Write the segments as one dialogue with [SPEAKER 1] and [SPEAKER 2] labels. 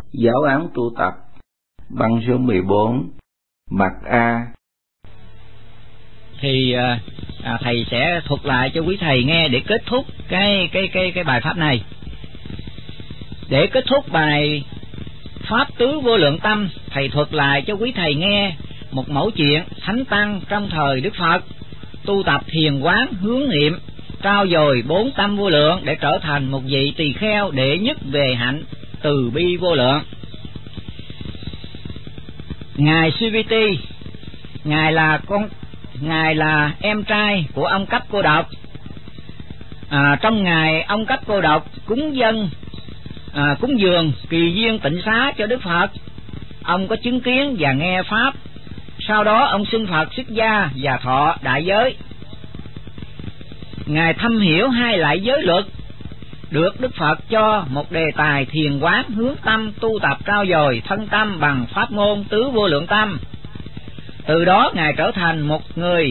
[SPEAKER 1] Giáo án tu tập, băng số 14, mặt A.
[SPEAKER 2] Thì thầy sẽ thuật lại cho quý thầy nghe để kết thúc cái bài pháp này. Để kết thúc bài pháp tứ vô lượng tâm, thầy thuật lại cho quý thầy nghe một mẫu chuyện thánh tăng trong thời Đức Phật tu tập thiền quán hướng niệm, trao dồi 4 tâm vô lượng để trở thành một vị tỳ kheo đệ nhất về hạnh từ bi vô lượng. Ngài Siviti, ngài là em trai của ông Cấp Cô Độc. Trong ngày ông Cấp Cô Độc cúng dường kỳ duyên tịnh xá cho Đức Phật, ông có chứng kiến và nghe pháp. Sau đó ông xưng Phật xuất gia và thọ đại giới. Ngài thâm hiểu hai loại giới luật, được Đức Phật cho một đề tài thiền quán hướng tâm tu tập trao dồi thân tâm bằng pháp môn tứ vô lượng tâm. Từ đó Ngài trở thành một người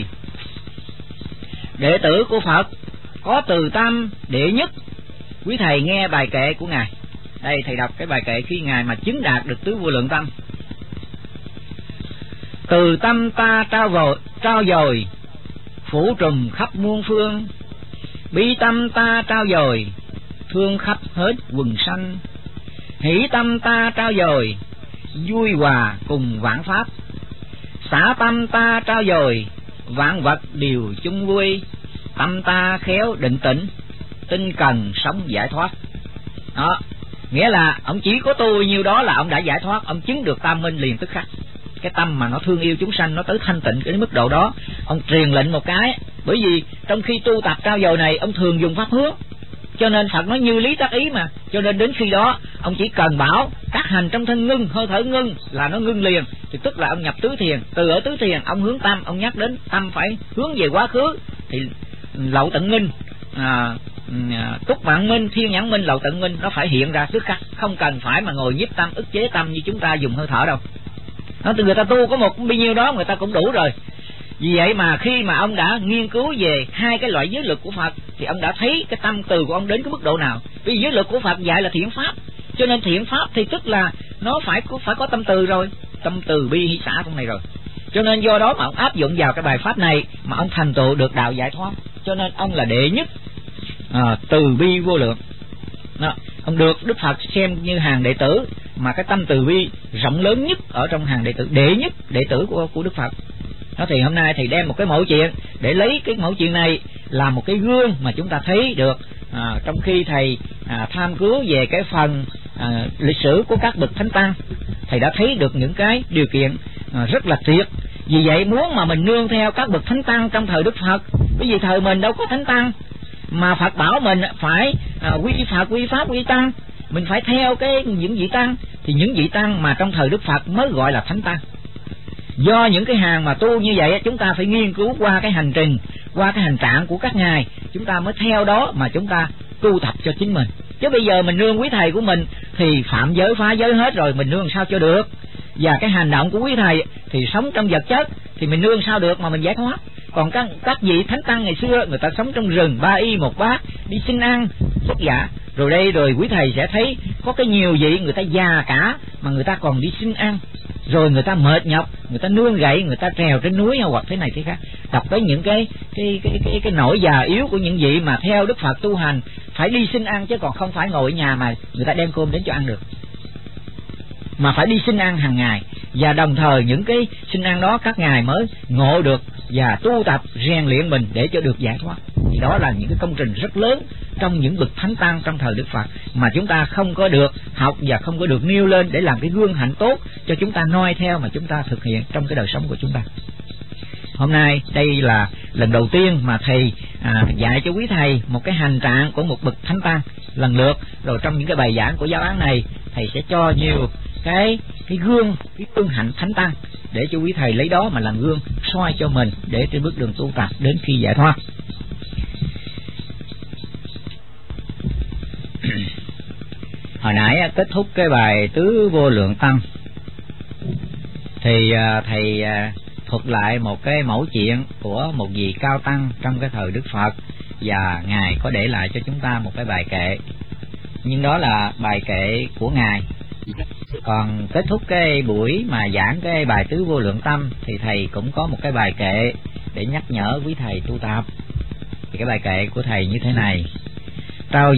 [SPEAKER 2] đệ tử của Phật có từ tâm đệ nhất. Quý thầy nghe bài kệ của Ngài. Đây thầy đọc cái bài kệ khi Ngài mà chứng đạt được tứ vô lượng tâm. Từ tâm ta trao dồi phủ trùm khắp muôn phương, bi tâm ta trao dồi thương khắp hết quần sanh, hỷ tâm ta trao dồi vui hòa cùng vạn pháp, xả tâm ta trao dồi vạn vật đều chung vui, tâm ta khéo định tĩnh, tinh cần sống giải thoát. Đó, nghĩa là ông chỉ có tu nhiêu đó là ông đã giải thoát, ông chứng được tam minh liền tức khắc. Cái tâm mà nó thương yêu chúng sanh, nó tới thanh tịnh cái mức độ đó, ông truyền lệnh một cái. Bởi vì trong khi tu tập trao dồi này, ông thường dùng pháp hướng, cho nên Phật nói như lý tác ý mà. Cho nên đến khi đó ông chỉ cần bảo các hành trong thân ngưng, hơi thở ngưng là nó ngưng liền, thì tức là ông nhập tứ thiền. Từ ở tứ thiền ông hướng tâm, ông nhắc đến tâm phải hướng về quá khứ, thì lậu tận minh, túc mạng minh, thiên nhãn minh, lậu tận minh nó phải hiện ra tức khắc, không cần phải mà ngồi nhiếp tâm, ức chế tâm như chúng ta dùng hơi thở đâu. Nó từ người ta tu có một bao nhiêu đó người ta cũng đủ rồi. Vì vậy mà khi mà ông đã nghiên cứu về hai cái loại giới luật của Phật thì ông đã thấy cái tâm từ của ông đến cái mức độ nào. Vì giới luật của Phật dạy là thiện pháp, cho nên thiện pháp thì tức là nó phải có tâm từ rồi, tâm từ bi hỷ xả trong này rồi. Cho nên do đó mà ông áp dụng vào cái bài pháp này mà ông thành tựu được đạo giải thoát. Cho nên ông là đệ nhất từ bi vô lượng. Đó, ông được Đức Phật xem như hàng đệ tử mà cái tâm từ bi rộng lớn nhất ở trong hàng đệ tử, đệ nhất đệ tử của Đức Phật. Đó, thì hôm nay thầy đem một cái mẫu chuyện để lấy cái mẫu chuyện này làm một cái gương mà chúng ta thấy được trong khi thầy tham cứu về cái phần lịch sử của các bậc thánh tăng, thầy đã thấy được những cái điều kiện rất là tuyệt. Vì vậy muốn mà mình nương theo các bậc thánh tăng trong thời Đức Phật, bởi vì thời mình đâu có thánh tăng, mà Phật bảo mình phải quy Phật, quy Pháp, quy Tăng, mình phải theo những vị tăng, thì những vị tăng mà trong thời Đức Phật mới gọi là thánh tăng. Do những cái hàng mà tu như vậy, chúng ta phải nghiên cứu qua cái hành trình, qua cái hành trạng của các ngài, chúng ta mới theo đó mà chúng ta tu tập cho chính mình. Chứ bây giờ mình nương quý thầy của mình thì phạm giới phá giới hết rồi, mình nương sao cho được. Và cái hành động của quý thầy thì sống trong vật chất thì mình nương sao được mà mình giải thoát. Còn các vị thánh tăng ngày xưa người ta sống trong rừng, ba y một bát, đi xin ăn xuất dạ. Rồi đây rồi quý thầy sẽ thấy có cái nhiều vị người ta già cả mà người ta còn đi xin ăn. Rồi người ta mệt nhọc, người ta nương gậy, người ta trèo trên núi hoặc thế này thế khác. Đọc tới những cái nỗi già yếu của những vị mà theo Đức Phật tu hành phải đi xin ăn, chứ còn không phải ngồi ở nhà mà người ta đem cơm đến cho ăn được, mà phải đi xin ăn hàng ngày. Và đồng thời những cái xin ăn đó các ngài mới ngộ được và tu tập rèn luyện mình để cho được giải thoát. Thì đó là những cái công trình rất lớn trong những bậc thánh tăng trong thời Đức Phật mà chúng ta không có được học và không có được nêu lên để làm cái gương hạnh tốt cho chúng ta noi theo mà chúng ta thực hiện trong cái đời sống của chúng ta. Hôm nay đây là lần đầu tiên mà thầy dạy cho quý thầy một cái hành trạng của một bậc thánh tăng lần lượt. Rồi trong những cái bài giảng của giáo án này, thầy sẽ cho nhiều cái gương hạnh thánh tăng để cho quý thầy lấy đó mà làm gương soi cho mình để trên bước đường tu tập đến khi giải thoát. Hồi nãy kết thúc cái bài tứ vô lượng tâm thì thầy thuật lại một cái mẫu chuyện của một vị cao tăng trong cái thời Đức Phật, và ngài có để lại cho chúng ta một cái bài kệ. Nhưng đó là bài kệ của ngài, Còn kết thúc cái buổi mà giảng cái bài tứ vô lượng tâm thì thầy cũng có một cái bài kệ để nhắc nhở quý thầy tu tập. Thì cái bài kệ của thầy như thế này: trao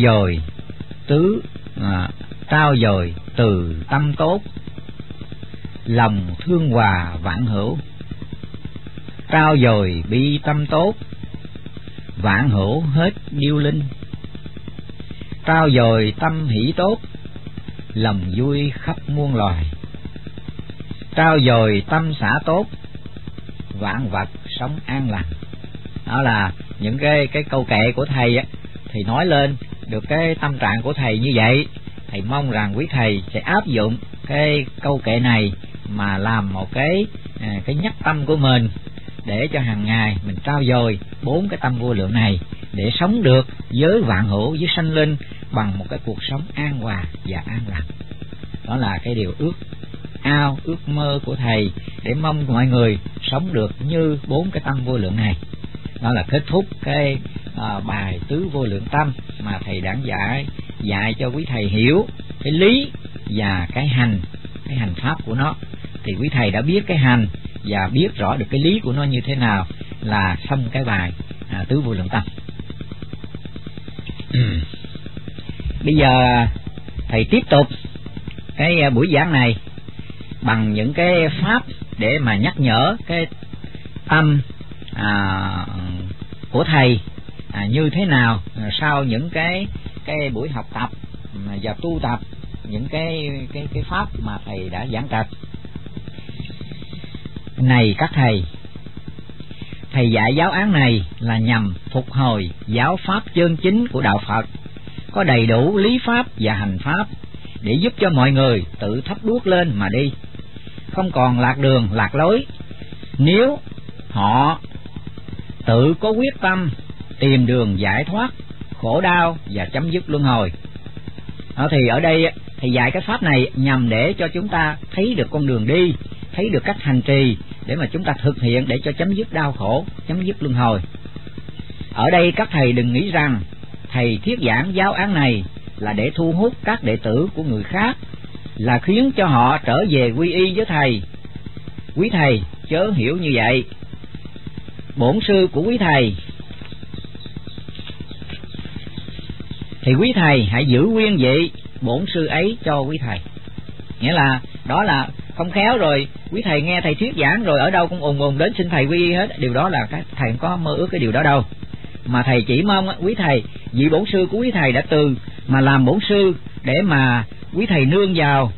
[SPEAKER 2] dồi từ tâm tốt, lòng thương hòa vạn hữu. Trao dồi bi tâm tốt, vạn hữu hết điêu linh. Trao dồi tâm hỷ tốt, lòng vui khắp muôn loài. Trao dồi tâm xã tốt, vạn vật sống an lành. Đó là những cái câu kệ của thầy á, thì nói lên được cái tâm trạng của thầy như vậy. Thầy mong rằng quý thầy sẽ áp dụng cái câu kệ này mà làm một cái nhắc tâm của mình, để cho hàng ngày mình trau dồi 4 cái tâm vô lượng này để sống được với vạn hữu, với sanh linh bằng một cái cuộc sống an hòa và an lành. Đó là cái điều ước mơ của thầy, để mong mọi người sống được như 4 cái tâm vô lượng này. Đó là kết thúc cái bài tứ vô lượng tâm mà thầy đã dạy cho quý thầy hiểu cái lý và cái hành pháp của nó. Thì quý thầy đã biết cái hành và biết rõ được cái lý của nó như thế nào là xong cái bài tứ vô lượng tâm. Bây giờ thầy tiếp tục cái buổi giảng này bằng những cái pháp để mà nhắc nhở cái tâm của thầy như thế nào sau những cái buổi học tập và tu tập những cái pháp mà thầy đã giảng trạch. Này các thầy dạy giáo án này là nhằm phục hồi giáo pháp chân chính của đạo Phật, có đầy đủ lý pháp và hành pháp để giúp cho mọi người tự thắp đuốc lên mà đi, không còn lạc đường lạc lối, nếu họ tự có quyết tâm tìm đường giải thoát khổ đau và chấm dứt luân hồi. Thì ở đây thầy dạy cái pháp này nhằm để cho chúng ta thấy được con đường đi, thấy được cách hành trì để mà chúng ta thực hiện để cho chấm dứt đau khổ, chấm dứt luân hồi. Ở đây các thầy đừng nghĩ rằng thầy thuyết giảng giáo án này là để thu hút các đệ tử của người khác, là khiến cho họ trở về quy y với thầy. Quý thầy chớ hiểu như vậy. Bổn sư của quý thầy thì quý thầy hãy giữ nguyên vị bổn sư ấy cho quý thầy. Nghĩa là đó là không khéo rồi quý thầy nghe thầy thuyết giảng rồi ở đâu cũng ùn đến xin thầy quy y hết. Điều đó là thầy không có mơ ước cái điều đó đâu, mà thầy chỉ mong quý thầy vị bổn sư của quý thầy đã từ mà làm bổn sư để mà quý thầy nương vào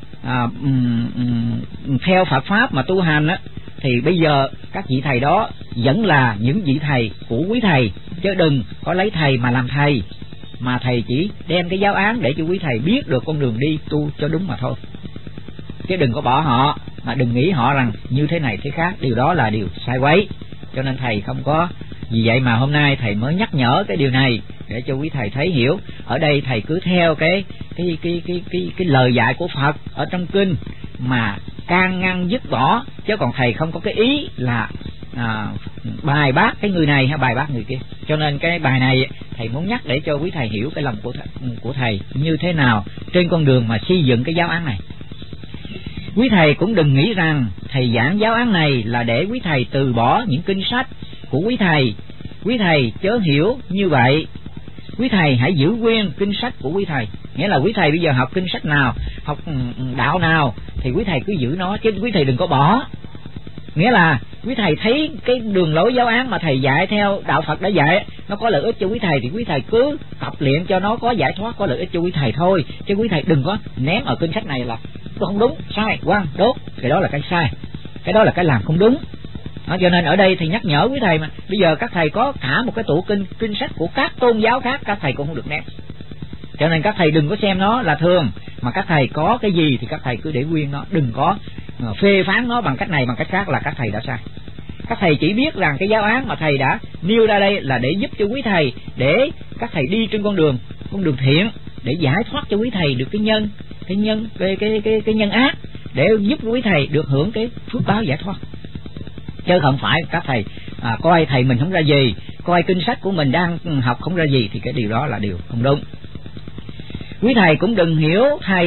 [SPEAKER 2] theo Phật pháp mà tu hành á, thì bây giờ các vị thầy đó vẫn là những vị thầy của quý thầy, chứ đừng có lấy thầy mà làm thầy, mà thầy chỉ đem cái giáo án để cho quý thầy biết được con đường đi tu cho đúng mà thôi, chứ đừng có bỏ họ, mà đừng nghĩ họ rằng như thế này thế khác. Điều đó là điều sai quấy, cho nên thầy không có. Vì vậy mà hôm nay thầy mới nhắc nhở cái điều này để cho quý thầy thấy hiểu. Ở đây thầy cứ theo cái lời dạy của Phật ở trong kinh mà can ngăn dứt bỏ, chứ còn thầy không có cái ý là bài bác cái người này hay bài bác người kia. Cho nên cái bài này thầy muốn nhắc để cho quý thầy hiểu cái lòng của thầy như thế nào trên con đường mà xây dựng cái giáo án này. Quý thầy cũng đừng nghĩ rằng thầy giảng giáo án này là để quý thầy từ bỏ những kinh sách của quý thầy. Quý thầy chớ hiểu như vậy. Quý thầy hãy giữ nguyên kinh sách của quý thầy. Nghĩa là quý thầy bây giờ học kinh sách nào, học đạo nào thì quý thầy cứ giữ nó, chứ quý thầy đừng có bỏ. Nghĩa là quý thầy thấy cái đường lối giáo án mà thầy dạy theo đạo Phật đã dạy nó có lợi ích cho quý thầy thì quý thầy cứ tập luyện cho nó có giải thoát, có lợi ích cho quý thầy thôi, chứ quý thầy đừng có ném ở kinh sách này là không đúng, sai, quăng, đốt. Cái đó là cái sai, cái đó là cái làm không đúng. Đó, cho nên ở đây thì nhắc nhở quý thầy mà bây giờ các thầy có cả một cái tủ kinh sách của các tôn giáo khác, các thầy cũng không được ném. Cho nên các thầy đừng có xem nó là thường, mà các thầy có cái gì thì các thầy cứ để nguyên nó, đừng có phê phán nó bằng cách này bằng cách khác là các thầy đã sai. Các thầy chỉ biết rằng cái giáo án mà thầy đã nêu ra đây là để giúp cho quý thầy, để các thầy đi trên con đường thiện, để giải thoát cho quý thầy được cái nhân ác, để giúp quý thầy được hưởng cái phước báo giải thoát. Chứ không phải các thầy coi thầy mình không ra gì, coi kinh sách của mình đang học không ra gì, thì cái điều đó là điều không đúng. Quý thầy cũng đừng hiểu thầy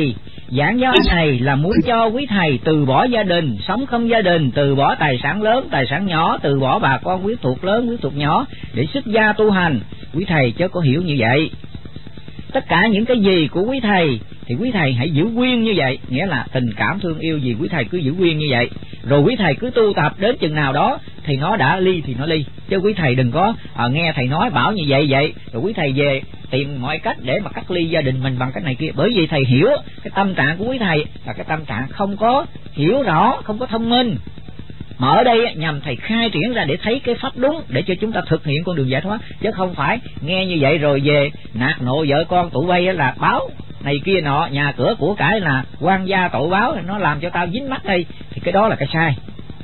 [SPEAKER 2] giảng giáo này là muốn cho quý thầy từ bỏ gia đình, sống không gia đình, từ bỏ tài sản lớn, tài sản nhỏ, từ bỏ bà con quyến thuộc lớn, quyến thuộc nhỏ để xuất gia tu hành. Quý thầy chớ có hiểu như vậy. Tất cả những cái gì của quý thầy thì quý thầy hãy giữ nguyên như vậy, nghĩa là tình cảm thương yêu gì quý thầy cứ giữ nguyên như vậy. Rồi quý thầy cứ tu tập đến chừng nào đó thì nó đã ly thì nó ly, chứ quý thầy đừng có nghe thầy nói bảo như vậy rồi quý thầy về tìm mọi cách để mà cắt ly gia đình mình bằng cách này kia. Bởi vì thầy hiểu cái tâm trạng của quý thầy là cái tâm trạng không có hiểu rõ, không có thông minh. Mà ở đây nhằm thầy khai triển ra để thấy cái pháp đúng, để cho chúng ta thực hiện con đường giải thoát, chứ không phải nghe như vậy rồi về nạt nộ vợ con tụi bay là báo này kia nọ, nhà cửa của cải là quan gia tội báo, nó làm cho tao dính mắt đây, thì cái đó là cái sai.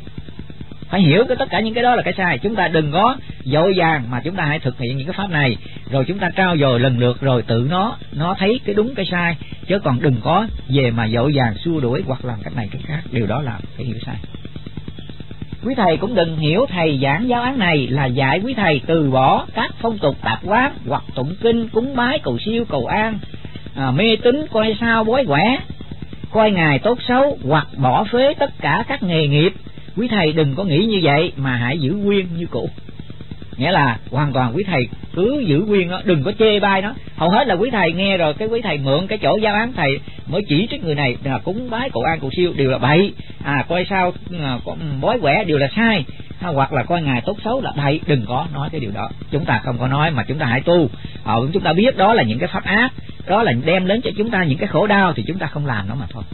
[SPEAKER 2] Phải hiểu tất cả những cái đó là cái sai. Chúng ta đừng có vội vàng, mà chúng ta hãy thực hiện những cái pháp này, rồi chúng ta trao dồi lần lượt, rồi tự nó thấy cái đúng cái sai, chứ còn đừng có về mà vội vàng xua đuổi hoặc làm cách này cách khác. Điều đó là cái hiểu sai. Quý thầy cũng đừng hiểu thầy giảng giáo án này là dạy quý thầy từ bỏ các phong tục tạp quán, hoặc tụng kinh, cúng bái, cầu siêu, cầu an, mê tín, coi sao, bói quẻ, coi ngày tốt xấu, hoặc bỏ phế tất cả các nghề nghiệp. Quý thầy đừng có nghĩ như vậy, mà hãy giữ nguyên như cũ. Nghĩa là hoàn toàn quý thầy cứ giữ nguyên nó, đừng có chê bai nó. Hầu hết là quý thầy nghe rồi cái quý thầy mượn cái chỗ giáo án thầy mới chỉ trích người này là cúng bái, cầu an, cầu siêu đều là bậy, coi sao, bói quẻ đều là sai, hoặc là coi ngày tốt xấu là bậy. Đừng có nói cái điều đó, chúng ta không có nói, mà chúng ta hãy tu. Chúng ta biết đó là những cái pháp ác, đó là đem đến cho chúng ta những cái khổ đau, thì chúng ta không làm nó mà thôi.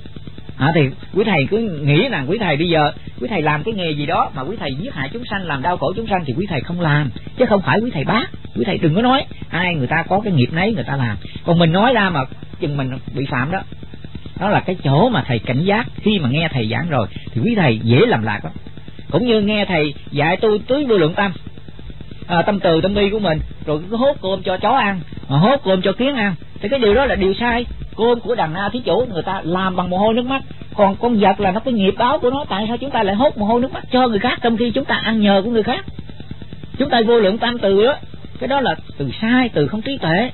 [SPEAKER 2] Thì quý thầy cứ nghĩ rằng quý thầy bây giờ quý thầy làm cái nghề gì đó mà quý thầy giết hại chúng sanh, làm đau khổ chúng sanh thì quý thầy không làm, chứ không phải quý thầy bác. Quý thầy đừng có nói, ai người ta có cái nghiệp nấy người ta làm, còn mình nói ra mà chừng mình bị phạm đó. Đó là cái chỗ mà thầy cảnh giác. Khi mà nghe thầy giảng rồi thì quý thầy dễ làm lạc lắm. Cũng như nghe thầy dạy tu tưới vô lượng tâm, tâm từ tâm bi của mình, rồi cứ hốt cơm cho chó ăn, hốt cơm cho kiến ăn, thì cái điều đó là điều sai. Cơm của đàn na thí chủ người ta làm bằng mồ hôi nước mắt, còn con vật là nó cái nghiệp báo của nó. Tại sao chúng ta lại hốt mồ hôi nước mắt cho người khác, trong khi chúng ta ăn nhờ của người khác? Chúng ta vô lượng tam từ đó, cái đó là từ sai, từ không trí tuệ.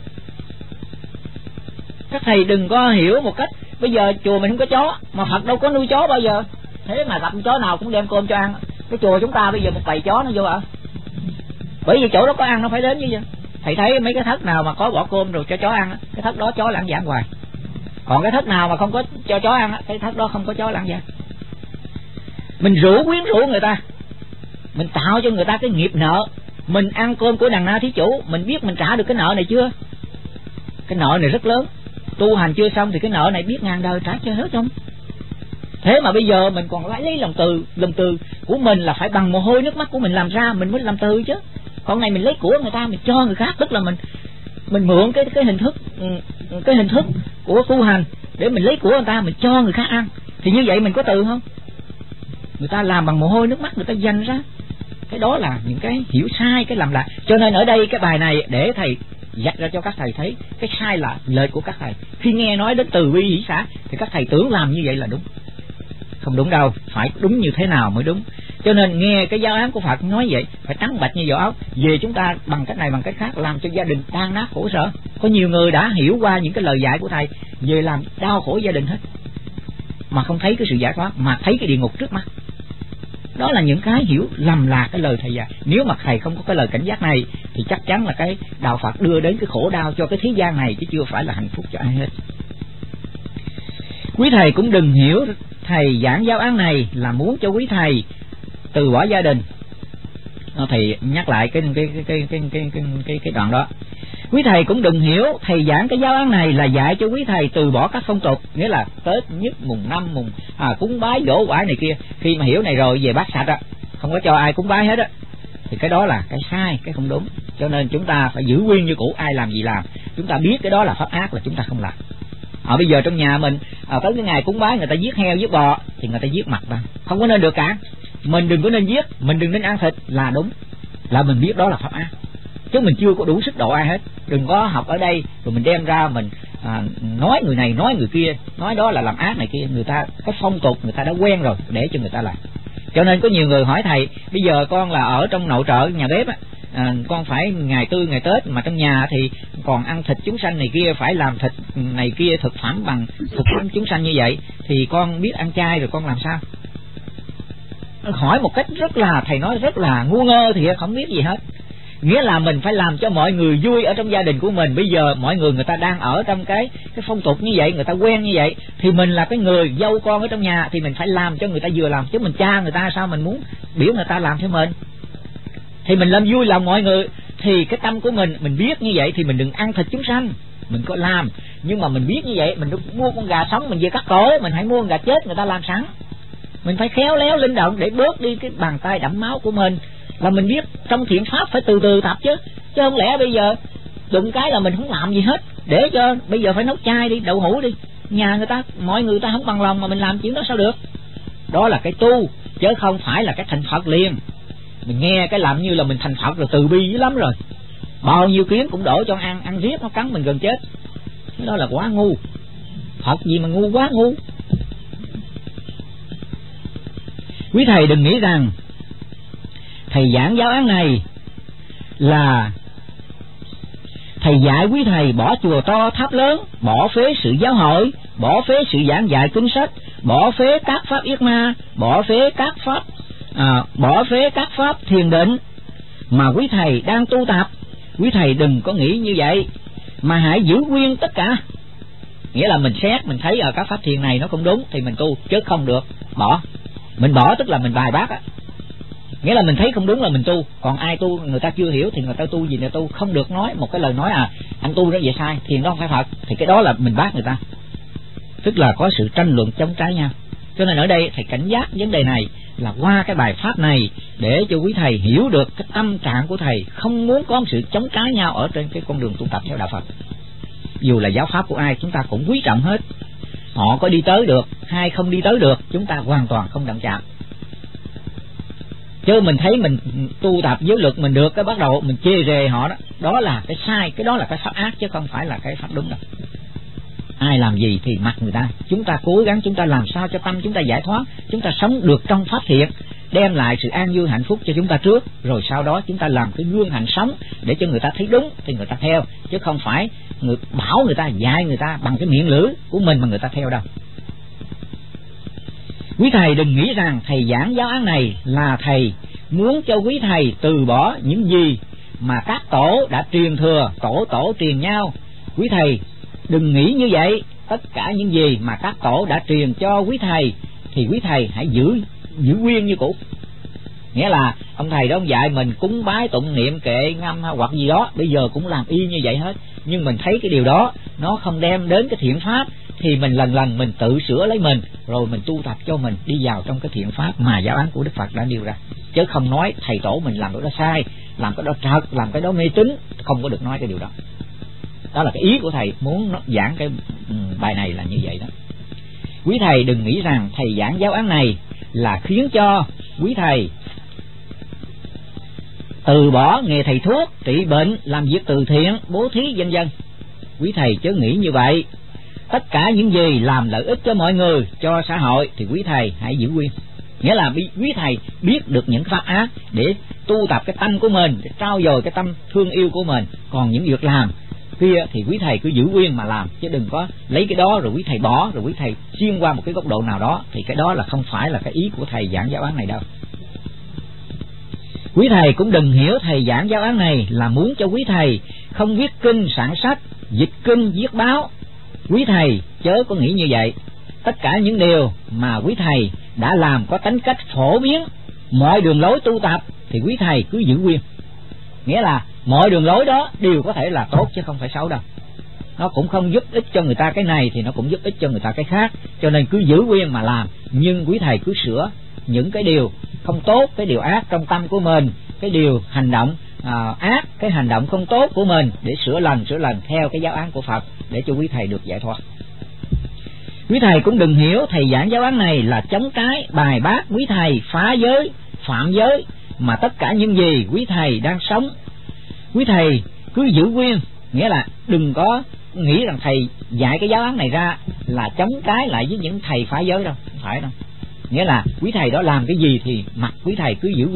[SPEAKER 2] Các thầy đừng có hiểu một cách bây giờ chùa mình không có chó, mà Phật đâu có nuôi chó bao giờ, thế mà gặp chó nào cũng đem cơm cho ăn. Cái chùa chúng ta bây giờ một bầy chó nó vô ạ, bởi vì chỗ đó có ăn nó phải đến chứ. Thầy thấy mấy cái thất nào mà có bỏ cơm rồi cho chó ăn, cái thất đó chó lãng giảng hoài. Còn cái thất nào mà không có cho chó ăn, cái thất đó không có chó lãng giảng. Mình quyến rũ người ta, mình tạo cho người ta cái nghiệp nợ. Mình ăn cơm của đàn na thí chủ, mình biết mình trả được cái nợ này chưa? Cái nợ này rất lớn. Tu hành chưa xong thì cái nợ này biết ngàn đời trả chưa hết không? Thế mà bây giờ mình còn lấy lòng từ của mình là phải bằng mồ hôi nước mắt của mình làm ra mình mới làm từ chứ. Còn này mình lấy của người ta mình cho người khác, tức là mình mượn cái hình thức của tu hành để mình lấy của người ta mình cho người khác ăn, thì như vậy mình có từ không? Người ta làm bằng mồ hôi nước mắt người ta dành ra, cái đó là những cái hiểu sai, cái làm lạc. Cho nên ở đây cái bài này để thầy dạch ra cho các thầy thấy cái sai là lời của các thầy. Khi nghe nói đến từ bi hỷ xả thì các thầy tưởng làm như vậy là đúng, không đúng đâu, phải đúng như thế nào mới đúng. Cho nên nghe cái giáo án của Phật nói vậy phải trắng bạch như vỏ ốc. Về chúng ta bằng cách này bằng cách khác làm cho gia đình tan nát khổ sở. Có nhiều người đã hiểu qua những cái lời dạy của thầy, về làm đau khổ gia đình hết, mà không thấy cái sự giải thoát, mà thấy cái địa ngục trước mắt. Đó là những cái hiểu lầm lạc cái lời thầy dạy. Nếu mà thầy không có cái lời cảnh giác này thì chắc chắn là cái đạo Phật đưa đến cái khổ đau cho cái thế gian này, chứ chưa phải là hạnh phúc cho ai hết. Quý thầy cũng đừng hiểu thầy giảng giáo án này là muốn cho quý thầy từ bỏ gia đình. Thầy nhắc lại cái đoạn đó. Quý thầy cũng đừng hiểu thầy giảng cái giáo án này là dạy cho quý thầy từ bỏ các phong tục, nghĩa là Tết nhất, mùng năm, cúng bái dỗ quải này kia. Khi mà hiểu này rồi về bát sạch không có cho ai cúng bái hết thì cái đó là cái sai, cái không đúng. Cho nên chúng ta phải giữ nguyên như cũ, ai làm gì làm. Chúng ta biết cái đó là pháp ác là chúng ta không làm. Bây giờ trong nhà mình tới cái ngày cúng bái người ta giết heo giết bò thì người ta giết mặt ta, không có nên được cả. Mình đừng có nên giết, mình đừng nên ăn thịt là đúng, là mình biết đó là pháp ác, chứ mình chưa có đủ sức độ ai hết. Đừng có học ở đây rồi mình đem ra mình nói người này nói người kia, nói đó là làm ác này kia. Người ta cái phong tục người ta đã quen rồi, để cho người ta làm. Cho nên có nhiều người hỏi thầy, bây giờ con là ở trong nội trợ nhà bếp con phải ngày tư ngày Tết mà trong nhà thì còn ăn thịt chúng sanh này kia, phải làm thịt này kia, thực phẩm bằng thực phẩm chúng sanh như vậy, thì con biết ăn chay rồi con làm sao? Hỏi một cách rất là, thầy nói rất là ngu ngơ thì không biết gì hết. Nghĩa là mình phải làm cho mọi người vui ở trong gia đình của mình. Bây giờ mọi người ta đang ở trong cái phong tục như vậy, người ta quen như vậy, thì mình là cái người dâu con ở trong nhà thì mình phải làm cho người ta vừa lòng, chứ mình cha người ta sao mình muốn biểu người ta làm theo mình. Thì mình làm vui lòng mọi người, thì cái tâm của mình biết như vậy thì mình đừng ăn thịt chúng sanh. Mình có làm, nhưng mà mình biết như vậy, mình mua con gà sống mình về cắt cổ, mình hãy mua con gà chết người ta làm sẵn. Mình phải khéo léo linh động để bớt đi cái bàn tay đẫm máu của mình. Là mình biết trong thiện pháp phải từ từ tập chứ không lẽ bây giờ đụng cái là mình không làm gì hết, để cho bây giờ phải nấu chay đi, đậu hũ đi, nhà người ta, mọi người ta không bằng lòng mà mình làm chuyện đó sao được? Đó là cái tu, chứ không phải là cái thành Phật liền. Mình nghe cái làm như là mình thành Phật rồi, từ bi dữ lắm rồi, bao nhiêu kiến cũng đổ cho ăn riết nó cắn mình gần chết. Cái đó là quá ngu. Phật gì mà ngu, quá ngu. Quý thầy đừng nghĩ rằng thầy giảng giáo án này là thầy dạy quý thầy bỏ chùa to tháp lớn, bỏ phế sự giáo hội, bỏ phế sự giảng dạy kinh sách, bỏ phế các pháp yết ma, bỏ phế các pháp thiền định mà quý thầy đang tu tập. Quý thầy đừng có nghĩ như vậy, mà hãy giữ nguyên tất cả. Nghĩa là mình xét, mình thấy ở các pháp thiền này nó không đúng thì mình tu, chứ không được bỏ. Mình bỏ tức là mình bài bác á. Nghĩa là mình thấy không đúng là mình tu. Còn ai tu người ta chưa hiểu thì người ta tu gì người tu. Không được nói một cái lời nói anh tu đó vậy sai, thiền đó không phải Phật, thì cái đó là mình bác người ta. Tức là có sự tranh luận chống trái nhau. Cho nên ở đây thầy cảnh giác vấn đề này, là qua cái bài pháp này để cho quý thầy hiểu được cái tâm trạng của thầy, không muốn có sự chống trái nhau ở trên cái con đường tu tập theo đạo Phật. Dù là giáo pháp của ai chúng ta cũng quý trọng hết. Họ có đi tới được hay không đi tới được, chúng ta hoàn toàn không động chạm. Chứ mình thấy mình tu tập giới luật mình được, cái bắt đầu mình chê rề họ đó, đó là cái sai, cái đó là cái pháp ác chứ không phải là cái pháp đúng đâu. Ai làm gì thì mặc người ta. Chúng ta cố gắng, chúng ta làm sao cho tâm chúng ta giải thoát, chúng ta sống được trong pháp thiện, đem lại sự an vui hạnh phúc cho chúng ta trước, rồi sau đó chúng ta làm cái gương hạnh sống để cho người ta thấy đúng thì người ta theo, chứ không phải bảo người ta, dạy người ta bằng cái miệng lưỡi của mình mà người ta theo đâu. Quý thầy đừng nghĩ rằng thầy giảng giáo án này là thầy muốn cho quý thầy từ bỏ những gì mà các tổ đã truyền thừa, tổ truyền nhau. Quý thầy đừng nghĩ như vậy. Tất cả những gì mà các tổ đã truyền cho quý thầy thì quý thầy hãy giữ nguyên như cũ. Nghĩa là ông thầy đó ông dạy mình cúng bái tụng niệm kệ ngâm hoặc gì đó, bây giờ cũng làm y như vậy hết. Nhưng mình thấy cái điều đó nó không đem đến cái thiện pháp, thì mình lần mình tự sửa lấy mình, rồi mình tu tập cho mình đi vào trong cái thiện pháp mà giáo án của Đức Phật đã nêu ra. Chứ không nói thầy tổ mình làm cái đó sai, làm cái đó trật, làm cái đó mê tín, không có được nói cái điều đó. Đó là cái ý của thầy muốn giảng cái bài này là như vậy đó. Quý thầy đừng nghĩ rằng thầy giảng giáo án này là khiến cho quý thầy từ bỏ nghề thầy thuốc, trị bệnh, làm việc từ thiện, bố thí vân vân. Quý thầy chớ nghĩ như vậy. Tất cả những gì làm lợi ích cho mọi người, cho xã hội thì quý thầy hãy giữ nguyên. Nghĩa là quý thầy biết được những pháp ác để tu tập cái tâm của mình, để trau dồi cái tâm thương yêu của mình. Còn những việc làm kia thì quý thầy cứ giữ nguyên mà làm, chứ đừng có lấy cái đó rồi quý thầy bỏ, rồi quý thầy xuyên qua một cái góc độ nào đó, thì cái đó là không phải là cái ý của thầy giảng giáo án này đâu. Quý thầy cũng đừng hiểu thầy giảng giáo án này là muốn cho quý thầy không viết kinh soạn sách, dịch kinh viết báo. Quý thầy chớ có nghĩ như vậy. Tất cả những điều mà quý thầy đã làm có tính cách phổ biến mọi đường lối tu tập thì quý thầy cứ giữ nguyên. Nghĩa là mọi đường lối đó đều có thể là tốt chứ không phải xấu đâu. Nó cũng không giúp ích cho người ta cái này thì nó cũng giúp ích cho người ta cái khác. Cho nên cứ giữ nguyên mà làm. Nhưng quý thầy cứ sửa những cái điều không tốt, cái điều ác trong tâm của mình, cái điều hành động ác, cái hành động không tốt của mình, để sửa lần theo cái giáo án của Phật, để cho quý thầy được giải thoát. Quý thầy cũng đừng hiểu thầy giảng giáo án này là chống trái bài bác quý thầy phá giới, phạm giới, mà tất cả những gì quý thầy đang sống, quý thầy cứ giữ nguyên. Nghĩa là đừng có nghĩ rằng thầy dạy cái giáo án này ra là chống trái lại với những thầy phá giới đâu, không phải đâu. Nghĩa là quý thầy đó làm cái gì thì mặc quý thầy cứ giữ nguyên,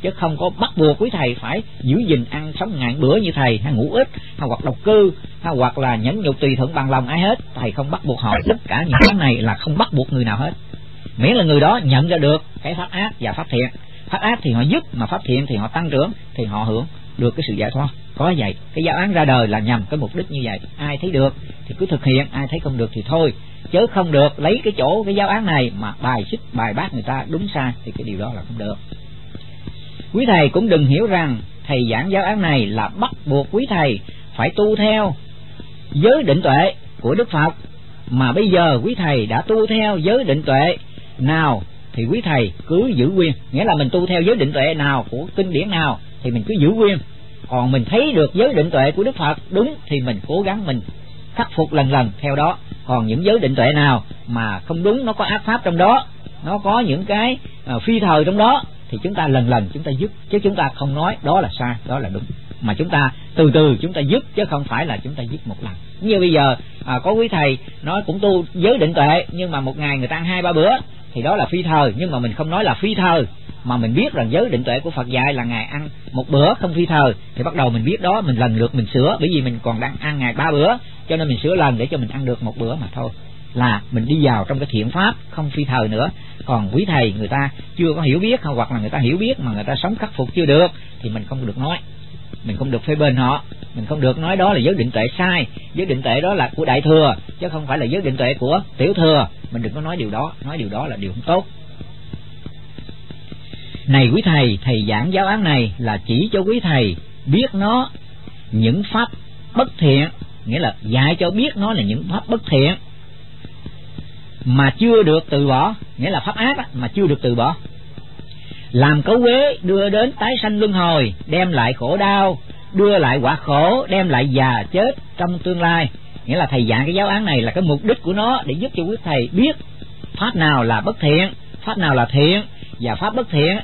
[SPEAKER 2] chứ không có bắt buộc quý thầy phải giữ gìn ăn sống ngàn bữa như thầy, hay ngủ ít, hay hoặc độc cư, hay hoặc là nhẫn nhục tùy thuận bằng lòng ai hết. Thầy không bắt buộc họ. Tất cả những cái này là không bắt buộc người nào hết, miễn là người đó nhận ra được cái pháp ác và pháp thiện. Pháp ác thì họ dứt, mà pháp thiện thì họ tăng trưởng, thì họ hưởng được cái sự giải thoát. Có vậy, cái giáo án ra đời là nhằm cái mục đích như vậy. Ai thấy được thì cứ thực hiện, ai thấy không được thì thôi, chứ không được lấy cái chỗ cái giáo án này mà bài xích bài bác người ta đúng sai, thì cái điều đó là không được. Quý thầy cũng đừng hiểu rằng thầy giảng giáo án này là bắt buộc quý thầy phải tu theo giới định tuệ của Đức Phật, mà bây giờ quý thầy đã tu theo giới định tuệ nào thì quý thầy cứ giữ nguyên. Nghĩa là mình tu theo giới định tuệ nào của kinh điển nào thì mình cứ giữ nguyên. Còn mình thấy được giới định tuệ của Đức Phật đúng thì mình cố gắng mình khắc phục lần lần theo đó. Còn những giới định tuệ nào mà không đúng, nó có ác pháp trong đó, nó có những cái phi thời trong đó, thì chúng ta lần lần chúng ta dứt, chứ chúng ta không nói đó là sai, đó là đúng, mà chúng ta từ từ chúng ta dứt, chứ không phải là chúng ta dứt một lần. Như bây giờ có quý thầy nói cũng tu giới định tuệ, nhưng mà một ngày người ta ăn 2-3 bữa thì đó là phi thời. Nhưng mà mình không nói là phi thời, mà mình biết rằng giới định tuệ của Phật dạy là ngày ăn một bữa không phi thời, thì bắt đầu mình biết đó, mình lần lượt mình sửa. Bởi vì mình còn đang ăn ngày 3 bữa, cho nên mình sửa lần để cho mình ăn được một bữa mà thôi, là mình đi vào trong cái thiện pháp không phi thời nữa. Còn quý thầy người ta chưa có hiểu biết, hoặc là người ta hiểu biết mà người ta sống khắc phục chưa được, thì mình không được nói, mình không được phê bình họ, mình không được nói đó là giới định tuệ sai. Giới định tuệ đó là của Đại Thừa, chứ không phải là giới định tuệ của Tiểu Thừa. Mình đừng có nói điều đó, nói điều đó là điều không tốt. Này quý thầy, thầy giảng giáo án này là chỉ cho quý thầy biết nó những pháp bất thiện, nghĩa là dạy cho biết nó là những pháp bất thiện mà chưa được từ bỏ, nghĩa là pháp ác mà chưa được từ bỏ, làm cấu uế đưa đến tái sanh luân hồi, đem lại khổ đau, đưa lại quả khổ, đem lại già chết trong tương lai. Nghĩa là thầy giảng cái giáo án này là cái mục đích của nó để giúp cho quý thầy biết pháp nào là bất thiện, pháp nào là thiện, và pháp bất thiện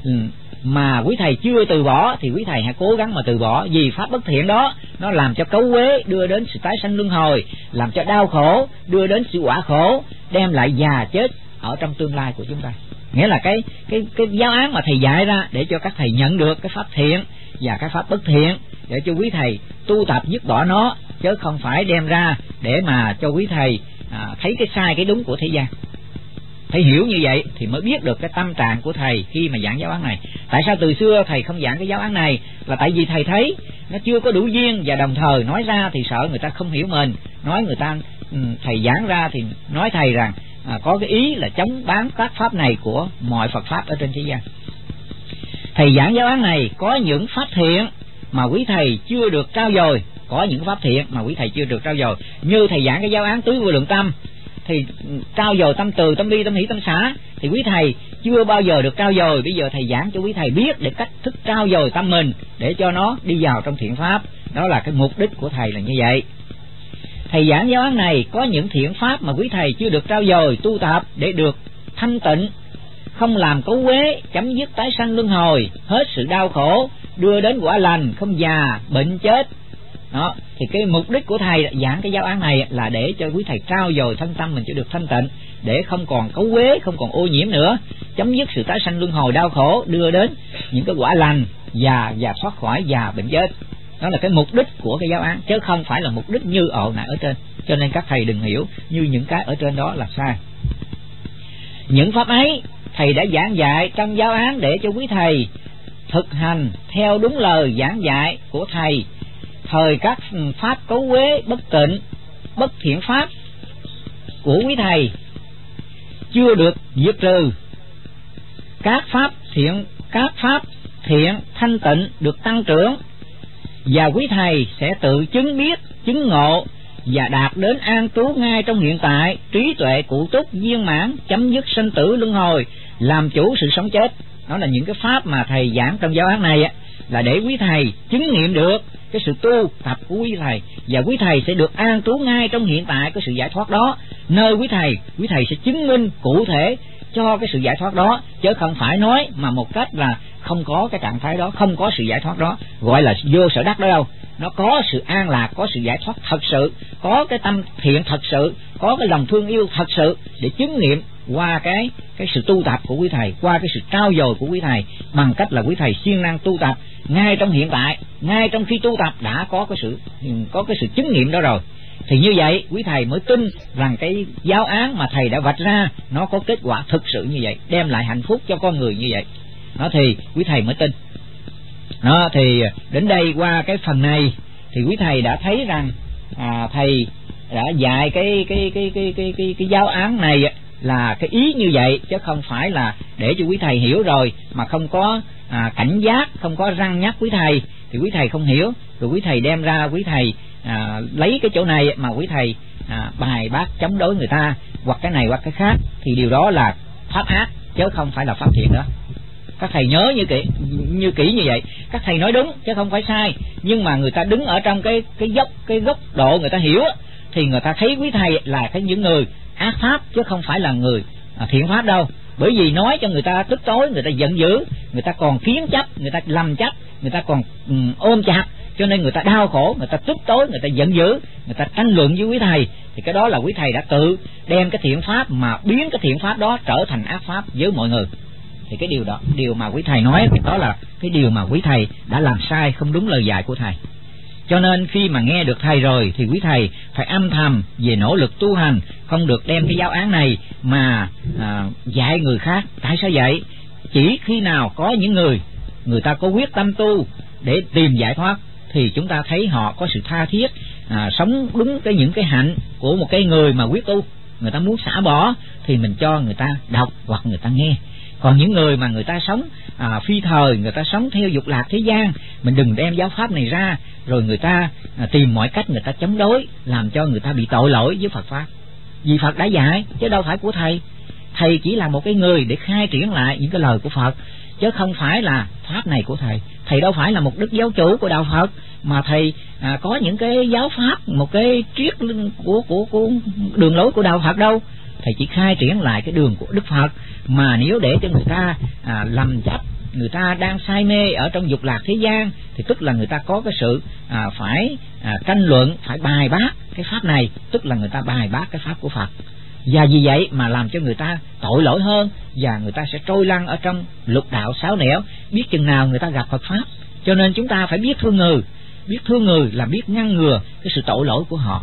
[SPEAKER 2] mà quý thầy chưa từ bỏ thì quý thầy hãy cố gắng mà từ bỏ. Vì pháp bất thiện đó nó làm cho cấu uế, đưa đến sự tái sanh luân hồi, làm cho đau khổ, đưa đến sự quả khổ, đem lại già chết ở trong tương lai của chúng ta. Nghĩa là cái giáo án mà thầy dạy ra để cho các thầy nhận được cái pháp thiện và cái pháp bất thiện, để cho quý thầy tu tập dứt bỏ nó, chứ không phải đem ra để mà cho quý thầy thấy cái sai cái đúng của thế gian. Thầy hiểu như vậy thì mới biết được cái tâm trạng của thầy khi mà giảng giáo án này. Tại sao từ xưa thầy không giảng cái giáo án này? Là tại vì thầy thấy nó chưa có đủ duyên, và đồng thời nói ra thì sợ người ta không hiểu mình. Nói người ta thầy giảng ra thì nói thầy rằng có cái ý là chống bán các pháp này của mọi Phật pháp ở trên thế gian. Thầy giảng giáo án này có những pháp thiện mà quý thầy chưa được trao dồi, có những pháp thiện mà quý thầy chưa được trao dồi. Như thầy giảng cái giáo án tứ vô lượng tâm thì trao dồi tâm từ, tâm bi, tâm hỷ, tâm xả thì quý thầy chưa bao giờ được trao dồi. Bây giờ thầy giảng cho quý thầy biết để cách thức trao dồi tâm mình để cho nó đi vào trong thiện pháp. Đó là cái mục đích của thầy là như vậy. Thầy giảng giáo án này có những thiện pháp mà quý thầy chưa được trao dồi tu tập để được thanh tịnh, không làm cấu uế, chấm dứt tái sanh luân hồi, hết sự đau khổ, đưa đến quả lành, không già bệnh chết. Đó, thì cái mục đích của thầy giảng cái giáo án này là để cho quý thầy trao dồi thân tâm mình cho được thanh tịnh, để không còn cấu uế, không còn ô nhiễm nữa, chấm dứt sự tái sanh luân hồi đau khổ, đưa đến những cái quả lành, già và thoát khỏi già bệnh chết. Đó là cái mục đích của cái giáo án, chứ không phải là mục đích như ồ nãy ở trên. Cho nên các thầy đừng hiểu như những cái ở trên đó là sai. Những pháp ấy thầy đã giảng dạy trong giáo án để cho quý thầy thực hành theo đúng lời giảng dạy của thầy. Thời các pháp cấu uế, bất tịnh, bất thiện pháp của quý thầy chưa được diệt trừ, các pháp thiện thanh tịnh được tăng trưởng, và quý thầy sẽ tự chứng biết, chứng ngộ và đạt đến an trú ngay trong hiện tại, trí tuệ cụ túc viên mãn, chấm dứt sinh tử luân hồi, làm chủ sự sống chết. Đó là những cái pháp mà thầy giảng trong giáo án này là để quý thầy chứng nghiệm được cái sự tu tập của quý thầy, và quý thầy sẽ được an trú ngay trong hiện tại cái sự giải thoát đó. Nơi quý thầy sẽ chứng minh cụ thể cho cái sự giải thoát đó, chứ không phải nói mà một cách là không có cái trạng thái đó, không có sự giải thoát đó, gọi là vô sở đắc đó đâu. Nó có sự an lạc, có sự giải thoát thật sự, có cái tâm thiện thật sự, có cái lòng thương yêu thật sự, để chứng nghiệm qua cái sự tu tập của quý thầy, qua cái sự trau dồi của quý thầy, bằng cách là quý thầy siêng năng tu tập ngay trong hiện tại, ngay trong khi tu tập đã có cái sự chứng nghiệm đó rồi. Thì như vậy quý thầy mới tin rằng cái giáo án mà thầy đã vạch ra nó có kết quả thực sự như vậy, đem lại hạnh phúc cho con người như vậy. Đó thì quý thầy mới tin. Đó thì đến đây qua cái phần này thì quý thầy đã thấy rằng thầy đã dạy cái giáo án này là cái ý như vậy, chứ không phải là để cho quý thầy hiểu rồi mà không có cảnh giác, không có răn nhắc quý thầy thì quý thầy không hiểu, rồi quý thầy đem ra quý thầy lấy cái chỗ này mà quý thầy bài bác chống đối người ta, hoặc cái này hoặc cái khác, thì điều đó là pháp ác chứ không phải là pháp thiện đó. Các thầy nhớ như kỹ như vậy. Các thầy nói đúng chứ không phải sai, nhưng mà người ta đứng ở trong cái góc độ người ta hiểu thì người ta thấy quý thầy là những người ác pháp chứ không phải là người thiện pháp đâu. Bởi vì nói cho người ta tức tối, người ta giận dữ, người ta còn kiến chấp, người ta lầm chấp, người ta còn ôm chặt, cho nên người ta đau khổ, người ta tức tối, người ta giận dữ, người ta tranh luận với quý thầy. Thì cái đó là quý thầy đã tự đem cái thiện pháp mà biến cái thiện pháp đó trở thành ác pháp với mọi người. Thì cái điều mà quý thầy nói đó là cái điều mà quý thầy đã làm sai, không đúng lời dạy của thầy. Cho nên khi mà nghe được thầy rồi thì quý thầy phải âm thầm về nỗ lực tu hành, không được đem cái giáo án này mà dạy người khác. Tại sao vậy? Chỉ khi nào có những người ta có quyết tâm tu để tìm giải thoát thì chúng ta thấy họ có sự tha thiết, sống đúng những cái hạnh của một cái người mà quyết tu. Người ta muốn xả bỏ thì mình cho người ta đọc hoặc người ta nghe. Còn những người mà người ta sống phi thời, người ta sống theo dục lạc thế gian, mình đừng đem giáo pháp này ra, rồi người ta tìm mọi cách người ta chống đối, làm cho người ta bị tội lỗi với Phật pháp. Vì Phật đã dạy chứ đâu phải của thầy. Thầy chỉ là một cái người để khai triển lại những cái lời của Phật, chứ không phải là pháp này của thầy. Thầy đâu phải là một đức giáo chủ của đạo Phật mà thầy có những cái giáo pháp, một cái triết của đường lối của đạo Phật đâu. Thầy chỉ khai triển lại cái đường của Đức Phật. Mà nếu để cho người ta lầm chấp, người ta đang say mê ở trong dục lạc thế gian, thì tức là người ta có cái sự phải tranh luận, phải bài bác cái pháp này, tức là người ta bài bác cái pháp của Phật. Và vì vậy mà làm cho người ta tội lỗi hơn, và người ta sẽ trôi lăn ở trong lục đạo xáo nẻo, biết chừng nào người ta gặp Phật pháp. Cho nên chúng ta phải biết thương người. Biết thương người là biết ngăn ngừa cái sự tội lỗi của họ.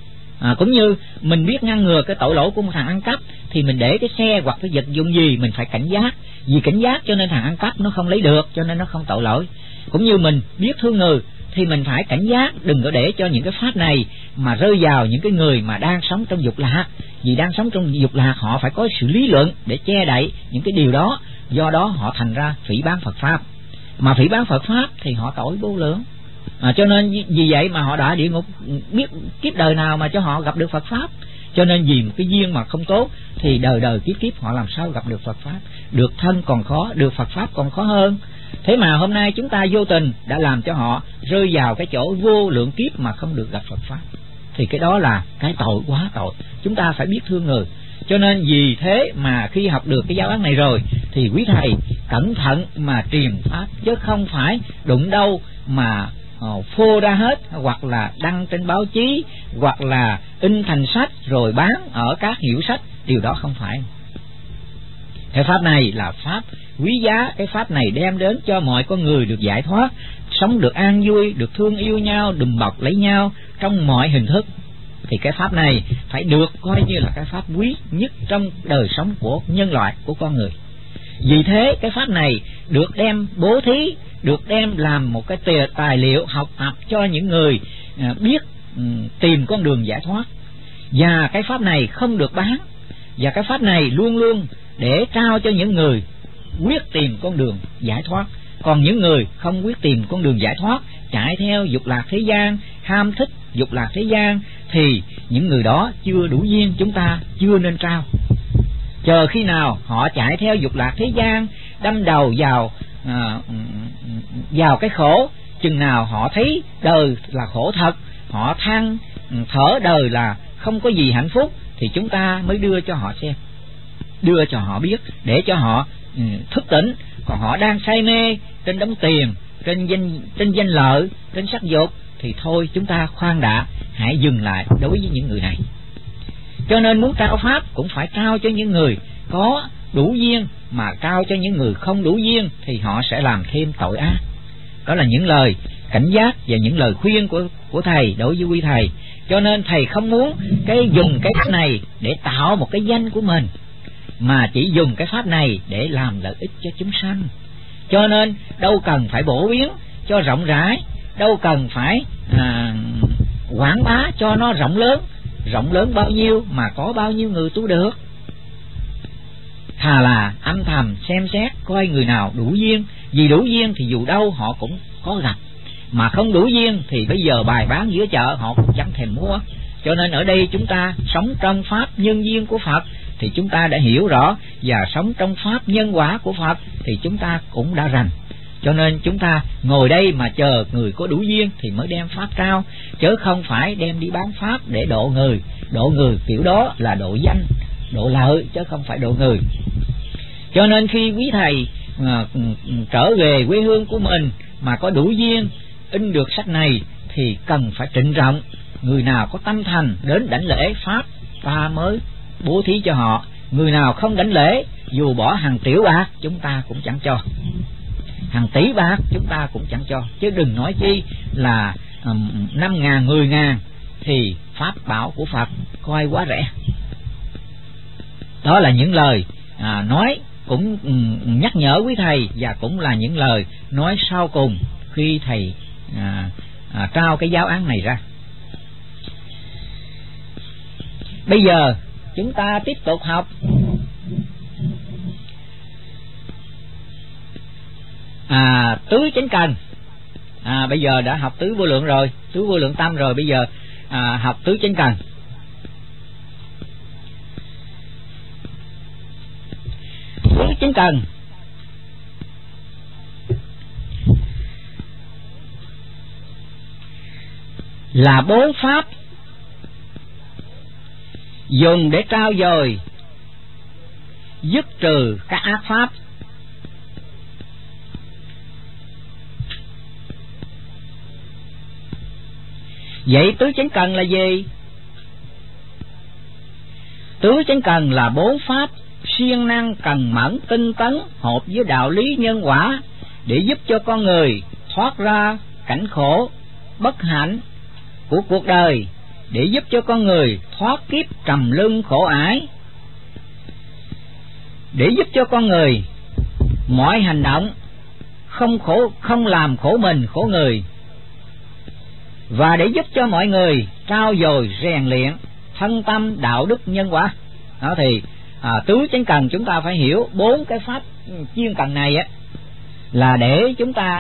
[SPEAKER 2] Cũng như mình biết ngăn ngừa cái tội lỗi của một thằng ăn cắp, thì mình để cái xe hoặc cái vật dụng gì mình phải cảnh giác. Vì cảnh giác cho nên thằng ăn cắp nó không lấy được, cho nên nó không tội lỗi. Cũng như mình biết thương người thì mình phải cảnh giác, đừng có để cho những cái pháp này mà rơi vào những cái người mà đang sống trong dục lạc. Vì đang sống trong dục lạc họ phải có sự lý luận để che đậy những cái điều đó, do đó họ thành ra phỉ báng Phật pháp. Mà phỉ báng Phật pháp thì họ tội vô lượng. Cho nên vì vậy mà họ đã địa ngục, biết kiếp đời nào mà cho họ gặp được Phật pháp. Cho nên vì một cái duyên mà không tốt thì đời đời kiếp kiếp họ làm sao gặp được Phật pháp. Được thân còn khó, được Phật pháp còn khó hơn. Thế mà hôm nay chúng ta vô tình đã làm cho họ rơi vào cái chỗ vô lượng kiếp mà không được gặp Phật pháp. Thì cái đó là cái tội, quá tội. Chúng ta phải biết thương người. Cho nên vì thế mà khi học được cái giáo án này rồi thì quý thầy cẩn thận mà truyền pháp, chứ không phải đụng đâu mà phô ra hết, hoặc là đăng trên báo chí, hoặc là in thành sách rồi bán ở các hiệu sách. Điều đó không phải. Cái pháp này là pháp quý giá. Cái pháp này đem đến cho mọi con người được giải thoát, sống được an vui, được thương yêu nhau, đùm bọc lấy nhau trong mọi hình thức. Thì cái pháp này phải được coi như là cái pháp quý nhất trong đời sống của nhân loại, của con người. Vì thế cái pháp này được đem bố thí, được đem làm một cái tài liệu học tập cho những người biết tìm con đường giải thoát. Và cái pháp này không được bán. Và cái pháp này luôn luôn để trao cho những người quyết tìm con đường giải thoát. Còn những người không quyết tìm con đường giải thoát, chạy theo dục lạc thế gian, ham thích dục lạc thế gian, thì những người đó chưa đủ duyên, chúng ta chưa nên trao. Chờ khi nào họ chạy theo dục lạc thế gian, đâm đầu vào cái khổ, chừng nào họ thấy đời là khổ thật, họ than thở đời là không có gì hạnh phúc, thì chúng ta mới đưa cho họ xem. đưa cho họ biết để cho họ thức tỉnh. Còn họ đang say mê trên đống tiền, trên danh lợi, trên sắc dục thì thôi, chúng ta khoan đã, hãy dừng lại đối với những người này. Cho nên muốn trao pháp cũng phải trao cho những người có đủ duyên, mà trao cho những người không đủ duyên thì họ sẽ làm thêm tội ác. Đó là những lời cảnh giác và những lời khuyên của thầy đối với quý thầy. Cho nên thầy không muốn dùng cái pháp này để tạo một cái danh của mình, mà chỉ dùng cái pháp này để làm lợi ích cho chúng sanh. Cho nên đâu cần phải bổ biến cho rộng rãi, đâu cần phải quảng bá cho nó rộng lớn bao nhiêu mà có bao nhiêu người tu được. Thà là âm thầm xem xét coi người nào đủ duyên, vì đủ duyên thì dù đâu họ cũng có gặp, mà không đủ duyên thì bây giờ bày bán giữa chợ họ cũng chẳng thèm mua. Cho nên ở đây chúng ta sống trong pháp nhân duyên của Phật thì chúng ta đã hiểu rõ, và sống trong pháp nhân quả của Phật thì chúng ta cũng đã rành. Cho nên chúng ta ngồi đây mà chờ người có đủ duyên thì mới đem pháp trao, chứ không phải đem đi bán pháp để độ người. Độ người kiểu đó là độ danh, độ lợi, chứ không phải độ người. Cho nên khi quý thầy trở về quê hương của mình mà có đủ duyên in được sách này thì cần phải trịnh trọng. Người nào có tâm thành đến đảnh lễ pháp, ta mới bố thí cho họ. Người nào không đảnh lễ, dù bỏ hàng triệu bạc chúng ta cũng chẳng cho, hàng tỷ bạc chúng ta cũng chẳng cho, chứ đừng nói chi là 5.000, 10.000 thì pháp bảo của Phật coi quá rẻ. Đó là những lời nói cũng nhắc nhở quý thầy, và cũng là những lời nói sau cùng khi thầy trao cái giáo án này ra. Bây giờ chúng ta tiếp tục học tứ chánh cần. Bây giờ đã học tứ vô lượng rồi, tứ vô lượng tâm rồi, bây giờ học tứ chánh cần. Tứ chánh cần là 4 pháp dùng để trao dồi dứt trừ các ác pháp. Vậy tứ chánh cần là gì? Tứ chánh cần là 4 pháp siêng năng, cần mẫn, tinh tấn, hợp với đạo lý nhân quả để giúp cho con người thoát ra cảnh khổ bất hạnh của cuộc đời, để giúp cho con người thoát kiếp trầm luân khổ ải, để giúp cho con người mọi hành động không làm khổ mình khổ người, và để giúp cho mọi người trau dồi rèn luyện thân tâm đạo đức nhân quả. Đó thì tứ chánh cần chúng ta phải hiểu 4 cái pháp chuyên cần này là để chúng ta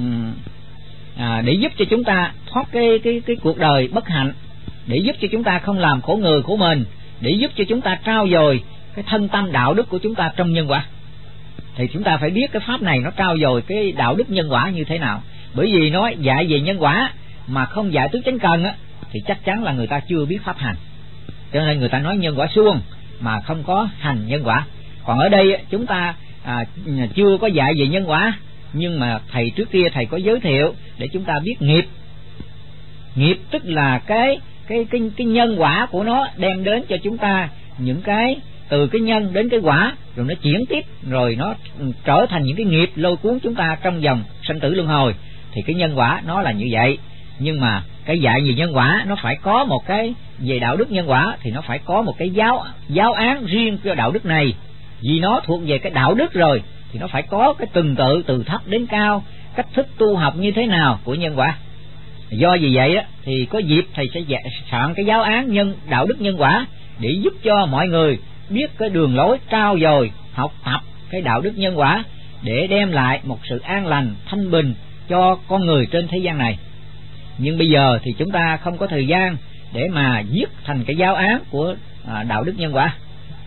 [SPEAKER 2] để giúp cho chúng ta thoát cái cuộc đời bất hạnh, để giúp cho chúng ta không làm khổ người khổ mình, để giúp cho chúng ta trau dồi cái thân tâm đạo đức của chúng ta trong nhân quả. Thì chúng ta phải biết cái pháp này nó trau dồi cái đạo đức nhân quả như thế nào. Bởi vì nói dạy về nhân quả mà không dạy tứ chánh cần thì chắc chắn là người ta chưa biết pháp hành. Cho nên người ta nói nhân quả suông mà không có hành nhân quả. Còn ở đây chúng ta chưa có dạy về nhân quả, nhưng mà thầy trước kia thầy có giới thiệu để chúng ta biết nghiệp. Nghiệp tức là cái nhân quả của nó đem đến cho chúng ta những cái từ cái nhân đến cái quả, rồi nó chuyển tiếp, rồi nó trở thành những cái nghiệp lôi cuốn chúng ta trong vòng sanh tử luân hồi. Thì cái nhân quả nó là như vậy. Nhưng mà cái dạy về nhân quả nó phải có một cái về đạo đức nhân quả, thì nó phải có một cái giáo án riêng cho đạo đức này. Vì nó thuộc về cái đạo đức rồi thì nó phải có cái tuần tự từ thấp đến cao, cách thức tu học như thế nào của nhân quả. Do vì vậy thì có dịp thầy sẽ soạn cái giáo án đạo đức nhân quả để giúp cho mọi người biết cái đường lối trau dồi học tập cái đạo đức nhân quả, để đem lại một sự an lành thanh bình cho con người trên thế gian này. Nhưng bây giờ thì chúng ta không có thời gian để mà viết thành cái giáo án của đạo đức nhân quả.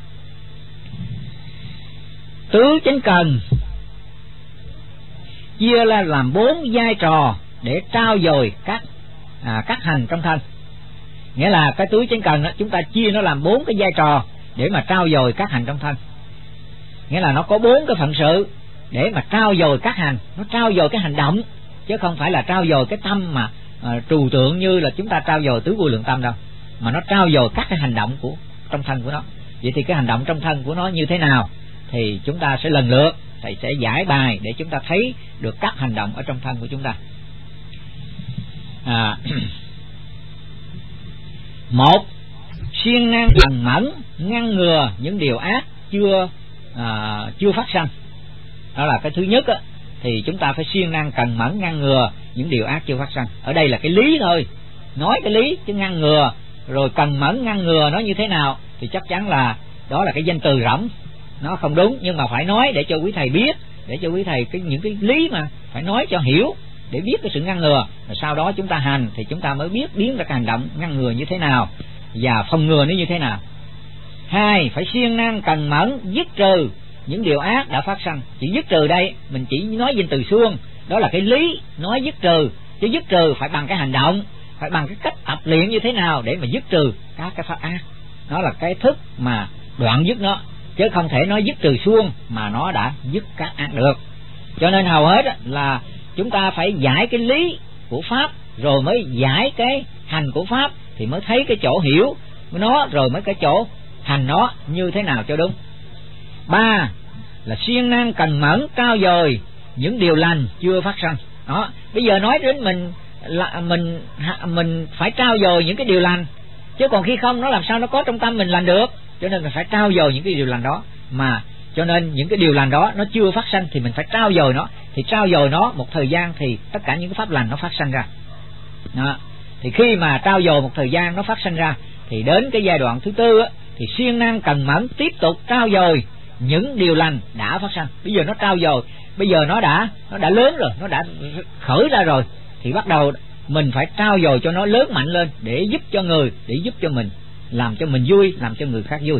[SPEAKER 2] Tứ chánh cần chia ra làm 4 vai trò để trau dồi các hành trong thân. Nghĩa là cái tứ chánh cần đó, chúng ta chia nó làm 4 cái vai trò để mà trau dồi các hành trong thân. Nghĩa là nó có 4 cái phận sự để mà trau dồi các hành. Nó trau dồi cái hành động, chứ không phải là trau dồi cái tâm mà trừu tượng như là chúng ta trau dồi tứ vô lượng tâm đâu, mà nó trau dồi các cái hành động của trong thân của nó. Vậy thì cái hành động trong thân của nó như thế nào thì chúng ta sẽ lần lượt thầy sẽ giải bài để chúng ta thấy được các hành động ở trong thân của chúng ta. Một, siêng năng cần mẫn ngăn ngừa những điều ác chưa phát sanh. Đó là cái thứ nhất á, thì chúng ta phải siêng năng cần mẫn ngăn ngừa những điều ác chưa phát sanh. Ở đây là cái lý thôi, nói cái lý, chứ ngăn ngừa rồi cần mẫn ngăn ngừa nó như thế nào thì chắc chắn là đó là cái danh từ rỗng, nó không đúng. Nhưng mà phải nói để cho quý thầy biết, để cho quý thầy những cái lý mà phải nói cho hiểu, để biết cái sự ngăn ngừa. Rồi sau đó chúng ta hành thì chúng ta mới biết biến ra cái hành động ngăn ngừa như thế nào và phòng ngừa nó như thế nào. Hai, phải siêng năng cần mẫn dứt trừ những điều ác đã phát sanh. Chỉ dứt trừ đây mình chỉ nói danh từ xuông, đó là cái lý nói dứt trừ, chứ dứt trừ phải bằng cái hành động, phải bằng cái cách tập luyện như thế nào để mà dứt trừ các cái pháp ác. Đó là cái thức mà đoạn dứt nó, chứ không thể nói dứt trừ xuông mà nó đã dứt các ác được. Cho nên hầu hết là chúng ta phải giải cái lý của pháp rồi mới giải cái hành của pháp, thì mới thấy cái chỗ hiểu nó rồi mới cái chỗ hành nó như thế nào cho đúng. Ba là siêng năng cần mẫn trau dồi những điều lành chưa phát sanh. Đó, bây giờ nói đến mình phải trau dồi những cái điều lành, chứ còn khi không nó làm sao nó có trong tâm mình lành được. Cho nên mình phải trau dồi những cái điều lành đó, mà cho nên những cái điều lành đó nó chưa phát sanh thì mình phải trau dồi nó. Thì trau dồi nó một thời gian thì tất cả những cái pháp lành nó phát sanh ra. Đó. Thì khi mà trau dồi một thời gian nó phát sanh ra thì đến cái giai đoạn thứ tư á, thì siêng năng cần mẫn tiếp tục trau dồi những điều lành đã phát sanh. Bây giờ nó trau dồi, bây giờ nó đã lớn rồi, nó đã khởi ra rồi, thì bắt đầu mình phải trau dồi cho nó lớn mạnh lên để giúp cho người, để giúp cho mình, làm cho mình vui, làm cho người khác vui.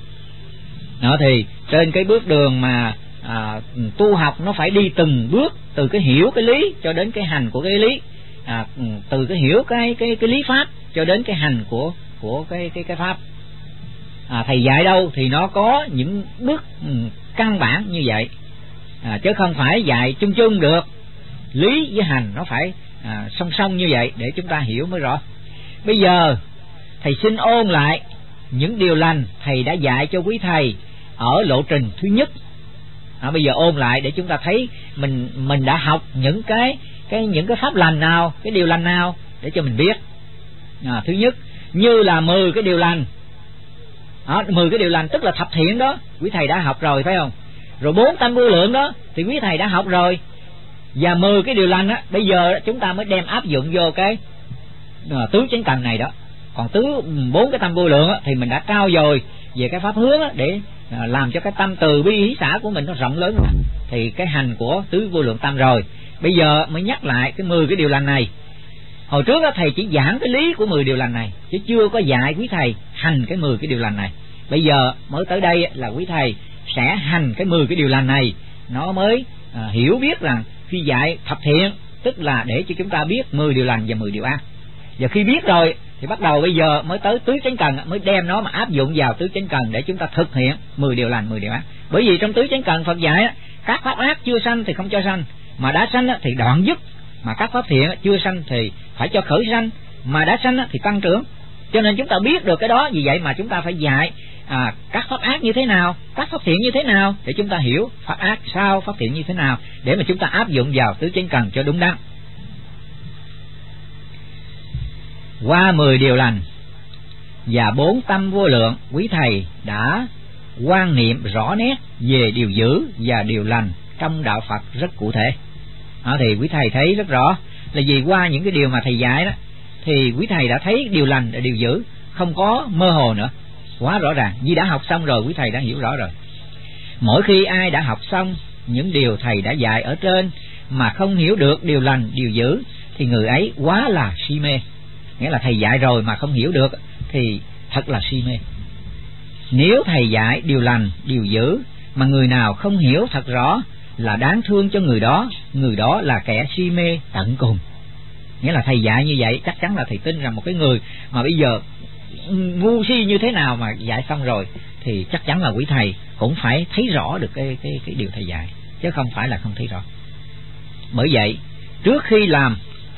[SPEAKER 2] Đó, thì trên cái bước đường mà tu học nó phải đi từng bước, từ cái hiểu cái lý cho đến cái hành của cái lý, từ cái hiểu cái lý pháp cho đến cái hành của cái pháp. Thầy dạy đâu thì nó có những bước căn bản như vậy, chứ không phải dạy chung chung được. Lý với hành nó phải song song như vậy để chúng ta hiểu mới rõ. Bây giờ thầy xin ôn lại những điều lành thầy đã dạy cho quý thầy ở lộ trình thứ nhất. Bây giờ ôn lại để chúng ta thấy mình đã học những cái pháp lành nào, cái điều lành nào để cho mình biết. Thứ nhất như là 10 cái điều lành. 10 cái điều lành tức là thập thiện đó, quý thầy đã học rồi phải không? Rồi 4 tâm vô lượng đó thì quý thầy đã học rồi. Và 10 cái điều lành á, bây giờ chúng ta mới đem áp dụng vô cái tứ chánh cần này đó. Còn 4 cái tâm vô lượng á, thì mình đã trau dồi về cái pháp hướng á, để làm cho cái tâm từ bi hỷ xả của mình nó rộng lớn. Thì cái hành của tứ vô lượng tâm rồi. Bây giờ mới nhắc lại cái 10 cái điều lành này. Hồi trước á, thầy chỉ giảng cái lý của 10 điều lành này, chứ chưa có dạy quý thầy hành cái 10 cái điều lành này. Bây giờ mới tới đây là quý thầy sẽ hành cái 10 cái điều lành này, nó mới hiểu biết rằng khi dạy thập thiện tức là để cho chúng ta biết 10 điều lành và 10 điều ác. Và khi biết rồi thì bắt đầu bây giờ mới tới tứ chánh cần, mới đem nó mà áp dụng vào tứ chánh cần để chúng ta thực hiện 10 điều lành 10 điều ác. Bởi vì trong tứ chánh cần Phật dạy các pháp ác chưa sanh thì không cho sanh, mà đã sanh thì đoạn dứt, mà các pháp thiện chưa sanh thì phải cho khởi sanh, mà đã sanh thì tăng trưởng. Cho nên chúng ta biết được cái đó, vì vậy mà chúng ta phải dạy các pháp ác như thế nào, các pháp thiện như thế nào, để chúng ta hiểu pháp ác sao, pháp thiện như thế nào, để mà chúng ta áp dụng vào tứ chánh cần cho đúng đắn. Qua 10 điều lành và 4 tâm vô lượng, quý thầy đã quan niệm rõ nét về điều dữ và điều lành trong đạo Phật rất cụ thể. Thì quý thầy thấy rất rõ là vì qua những cái điều mà thầy dạy đó, thì quý thầy đã thấy điều lành và điều dữ không có mơ hồ nữa, quá rõ ràng. Vì đã học xong rồi, quý thầy đã hiểu rõ rồi. Mỗi khi ai đã học xong những điều thầy đã dạy ở trên mà không hiểu được điều lành điều dữ thì người ấy quá là si mê. Nghĩa là thầy dạy rồi mà không hiểu được thì thật là si mê. Nếu thầy dạy điều lành điều dữ mà người nào không hiểu thật rõ là đáng thương cho người đó là kẻ si mê tận cùng. Nghĩa là thầy dạy như vậy chắc chắn là thầy tin rằng một cái người mà bây giờ ngu si như thế nào mà dạy xong rồi thì chắc chắn là quý thầy cũng phải thấy rõ được cái điều thầy dạy, chứ không phải là không thấy rõ. Bởi vậy trước khi làm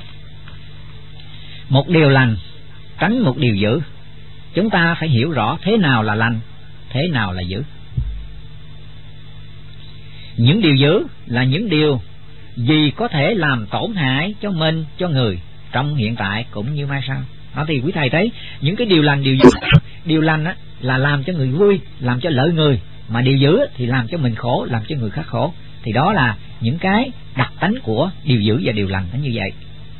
[SPEAKER 2] một điều lành, tránh một điều dữ, chúng ta phải hiểu rõ thế nào là lành, thế nào là dữ. Những điều dữ là những điều gì có thể làm tổn hại cho mình, cho người trong hiện tại cũng như mai sau. Đó thì quý thầy thấy những cái điều lành, điều dữ. Điều lành á là làm cho người vui, làm cho lợi người, mà điều dữ thì làm cho mình khổ, làm cho người khác khổ. Thì đó là những cái đặc tánh của điều dữ và điều lành nó như vậy.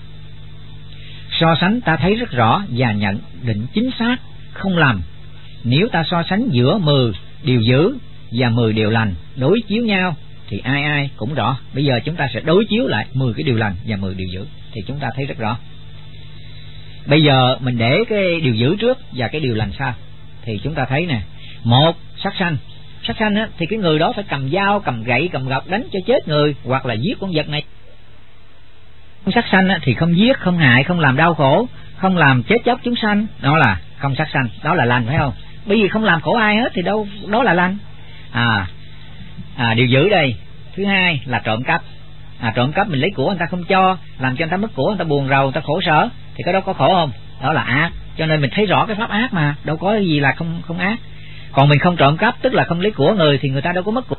[SPEAKER 2] So sánh ta thấy rất rõ và nhận định chính xác, không lầm. Nếu ta so sánh giữa 10 điều dữ và 10 điều lành đối chiếu nhau thì ai ai cũng rõ. Bây giờ chúng ta sẽ đối chiếu lại 10 cái điều lành và 10 điều dữ thì chúng ta thấy rất rõ. Bây giờ mình để cái điều dữ trước và cái điều lành sau thì chúng ta thấy nè. Một, sát sanh. Sát sanh á, thì cái người đó phải cầm dao, cầm gậy, cầm gọc đánh cho chết người, hoặc là giết con vật này. Sát sanh á, thì không giết, không hại, không làm đau khổ, không làm chết chóc chúng sanh, đó là không sát sanh, đó là lành, phải không? Bởi vì không làm khổ ai hết thì đâu, đó là lành. Điều dữ đây. Thứ hai là trộm cắp. Trộm cắp mình lấy của người ta không cho, làm cho người ta mất của, người ta buồn rầu, người ta khổ sở, thì cái đó có khổ không? Đó là ác. Cho nên mình thấy rõ cái pháp ác mà, đâu có gì là không ác. Còn mình không trộm cắp, tức là không lấy của người, thì người ta đâu có mất của.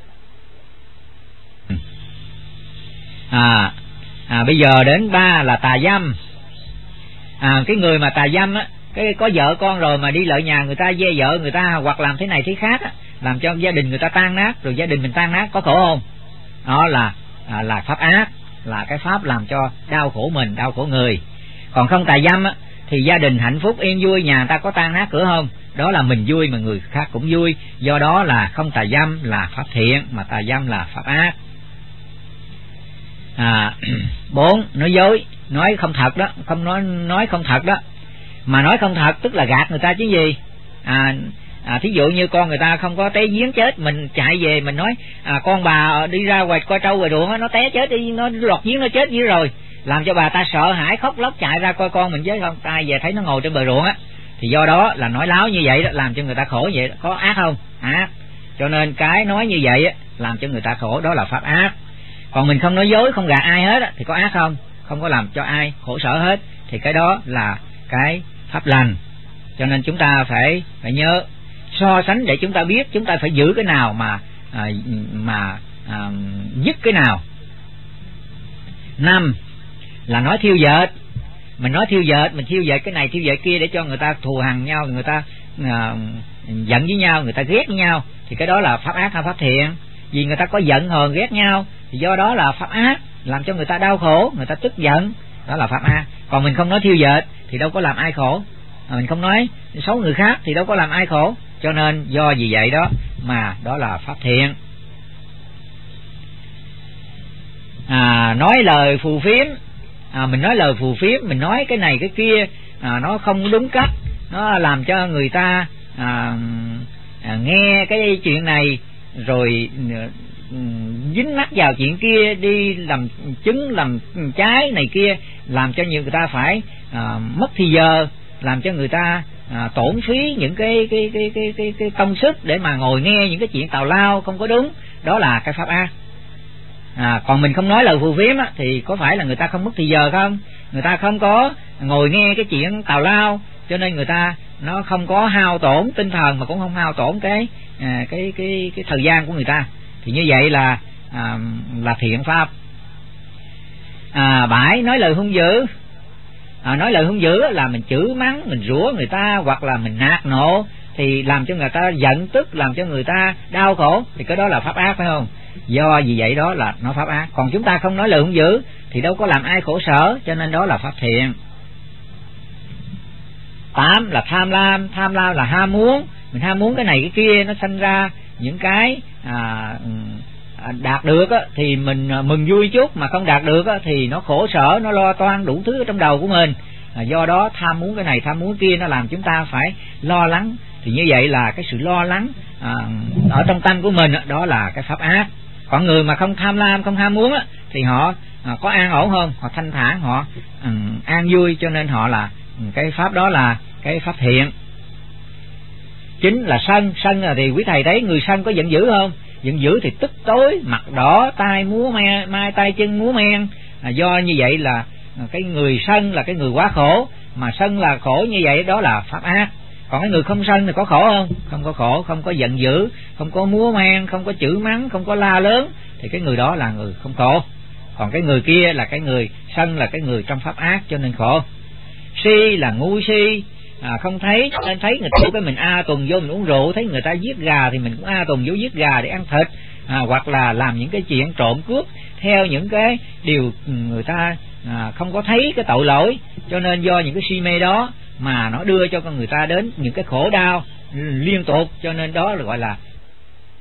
[SPEAKER 2] Bây giờ đến 3 là tà dâm. Cái người mà tà dâm á, cái có vợ con rồi mà đi lợi nhà người ta, dê vợ người ta, hoặc làm thế này thế khác á, làm cho gia đình người ta tan nát, rồi gia đình mình tan nát, có khổ không? Đó là pháp ác, là cái pháp làm cho đau khổ mình, đau khổ người. Còn không tà dâm á, thì gia đình hạnh phúc yên vui, nhà người ta có tan nát cửa không? Đó là mình vui mà người khác cũng vui. Do đó là không tà dâm là pháp thiện, mà tà dâm là pháp ác. 4. Nói dối, nói không thật đó, không nói không thật đó. Mà nói không thật tức là gạt người ta chứ gì. Thí dụ như con người ta không có té giếng chết, mình chạy về mình nói con bà đi ra ngoài coi trâu ngoài ruộng á, nó té chết đi, nó lọt giếng nó chết dưới rồi, làm cho bà ta sợ hãi khóc lóc chạy ra coi con mình chết không, ai về thấy nó ngồi trên bờ ruộng á. Thì do đó là nói láo như vậy đó, làm cho người ta khổ vậy đó. Có ác không? Ác. Cho nên cái nói như vậy á, làm cho người ta khổ, đó là pháp ác. Còn mình không nói dối, không gạt ai hết á, thì có ác không? Không có làm cho ai khổ sở hết, thì cái đó là cái pháp lành. Cho nên chúng ta phải nhớ so sánh để chúng ta biết chúng ta phải giữ cái nào mà dứt cái nào. 5 là nói thiêu dệt. Mình nói thiêu dệt, mình thiêu dệt cái này thiêu dệt kia để cho người ta thù hằn nhau, người ta giận với nhau, người ta ghét với nhau, thì cái đó là pháp ác hay pháp thiện? Vì người ta có giận hờn ghét nhau thì do đó là pháp ác, làm cho người ta đau khổ, người ta tức giận, đó là pháp ác. Còn mình không nói thiêu dệt thì đâu có làm ai khổ, mình không nói xấu người khác thì đâu có làm ai khổ. Cho nên do vì vậy đó mà đó là pháp thiện. Nói lời phù phiếm. Mình nói lời phù phiếm, mình nói cái này cái kia nó không đúng cách, nó làm cho người ta nghe cái chuyện này rồi dính mắc vào chuyện kia, đi làm chứng làm trái này kia, làm cho nhiều người ta phải mất thì giờ, làm cho người ta tổn phí những cái công sức để mà ngồi nghe những cái chuyện tào lao không có đúng, đó là cái pháp ác. Còn mình không nói lời phù phiếm á, thì có phải là người ta không mất thì giờ không? Người ta không có ngồi nghe cái chuyện tào lao, cho nên người ta nó không có hao tổn tinh thần, mà cũng không hao tổn cái thời gian của người ta. Thì như vậy là thiện pháp. 7 nói lời hung dữ. Nói lời hung dữ là mình chửi mắng, mình rủa người ta, hoặc là mình nạt nộ, thì làm cho người ta giận tức, làm cho người ta đau khổ, thì cái đó là pháp ác, phải không? Do vì vậy đó là nó pháp ác. Còn chúng ta không nói lời hung dữ thì đâu có làm ai khổ sở, cho nên đó là pháp thiện. 8 là tham lam. Tham lam là ham muốn, mình ham muốn cái này cái kia, nó sanh ra những cái đạt được á, thì mình mừng vui chút, mà không đạt được á, thì nó khổ sở, nó lo toan đủ thứ ở trong đầu của mình. Do đó tham muốn cái này tham muốn kia, nó làm chúng ta phải lo lắng. Thì như vậy là cái sự lo lắng ở trong tâm của mình, đó là cái pháp ác. Còn người mà không tham lam, không ham muốn á, thì họ có an ổn hơn, họ thanh thản, họ an vui, cho nên họ là cái pháp đó là cái pháp thiện. chính là sân. Sân thì quý thầy thấy người sân có giận dữ không? Giận dữ thì tức tối, mặt đỏ, tay múa mai tay chân múa men. Do như vậy là cái người sân là cái người quá khổ, mà sân là khổ như vậy đó là pháp ác. Còn cái người không sân thì có khổ không? Không có khổ, không có giận dữ, không có múa men, không có chửi mắng, không có la lớn, thì cái người đó là người không khổ. Còn cái người kia là cái người sân, là cái người trong pháp ác cho nên khổ. Si là ngu si, không thấy nên thấy người ta cái mình tuần vô mình uống rượu, thấy người ta giết gà thì mình cũng tuần vô giết gà để ăn thịt, hoặc là làm những cái chuyện trộm cướp theo những cái điều người ta không có thấy cái tội lỗi, cho nên do những cái si mê đó mà nó đưa cho con người ta đến những cái khổ đau liên tục, cho nên đó là gọi là